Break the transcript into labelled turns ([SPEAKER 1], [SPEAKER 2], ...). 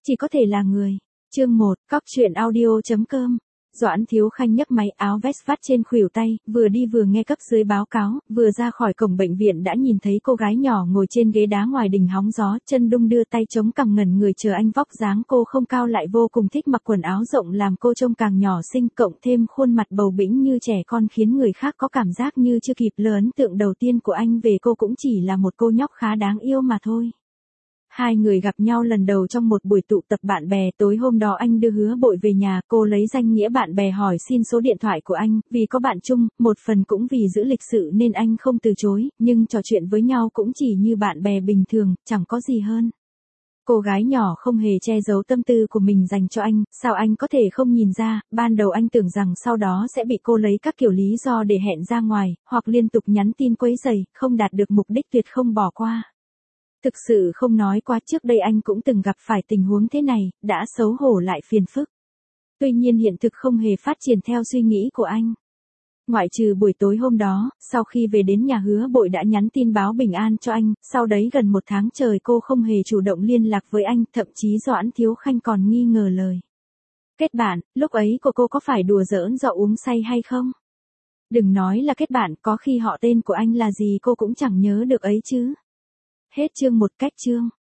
[SPEAKER 1] chỉ có thể là người. Chương 1, Cóc truyện audio.com. Doãn Thiếu Khanh nhấc máy áo vest vắt trên khuỷu tay, vừa đi vừa nghe cấp dưới báo cáo, vừa ra khỏi cổng bệnh viện đã nhìn thấy cô gái nhỏ ngồi trên ghế đá ngoài đình hóng gió, chân đung đưa tay chống cằm ngẩn người chờ anh. Vóc dáng cô không cao lại vô cùng thích mặc quần áo rộng làm cô trông càng nhỏ xinh, cộng thêm khuôn mặt bầu bĩnh như trẻ con khiến người khác có cảm giác như chưa kịp lờ. Ấn tượng đầu tiên của anh về cô cũng chỉ là một cô nhóc khá đáng yêu mà thôi. Hai người gặp nhau lần đầu trong một buổi tụ tập bạn bè. Tối hôm đó anh đưa Hứa Bội về nhà, cô lấy danh nghĩa bạn bè hỏi xin số điện thoại của anh, vì có bạn chung, một phần cũng vì giữ lịch sự nên anh không từ chối, nhưng trò chuyện với nhau cũng chỉ như bạn bè bình thường, chẳng có gì hơn. Cô gái nhỏ không hề che giấu tâm tư của mình dành cho anh, sao anh có thể không nhìn ra. Ban đầu anh tưởng rằng sau đó sẽ bị cô lấy các kiểu lý do để hẹn ra ngoài, hoặc liên tục nhắn tin quấy rầy, không đạt được mục đích tuyệt không bỏ qua. Thực sự không nói quá, trước đây anh cũng từng gặp phải tình huống thế này, đã xấu hổ lại phiền phức. Tuy nhiên hiện thực không hề phát triển theo suy nghĩ của anh. Ngoại trừ buổi tối hôm đó, sau khi về đến nhà Hứa Bội đã nhắn tin báo bình an cho anh, sau đấy gần một tháng trời cô không hề chủ động liên lạc với anh, thậm chí Doãn Thiếu Khanh còn nghi ngờ lời kết bạn, lúc ấy của cô có phải đùa giỡn do uống say hay không? Đừng nói là kết bạn, có khi họ tên của anh là gì cô cũng chẳng nhớ được ấy chứ. Hết chương 1. Cách chương.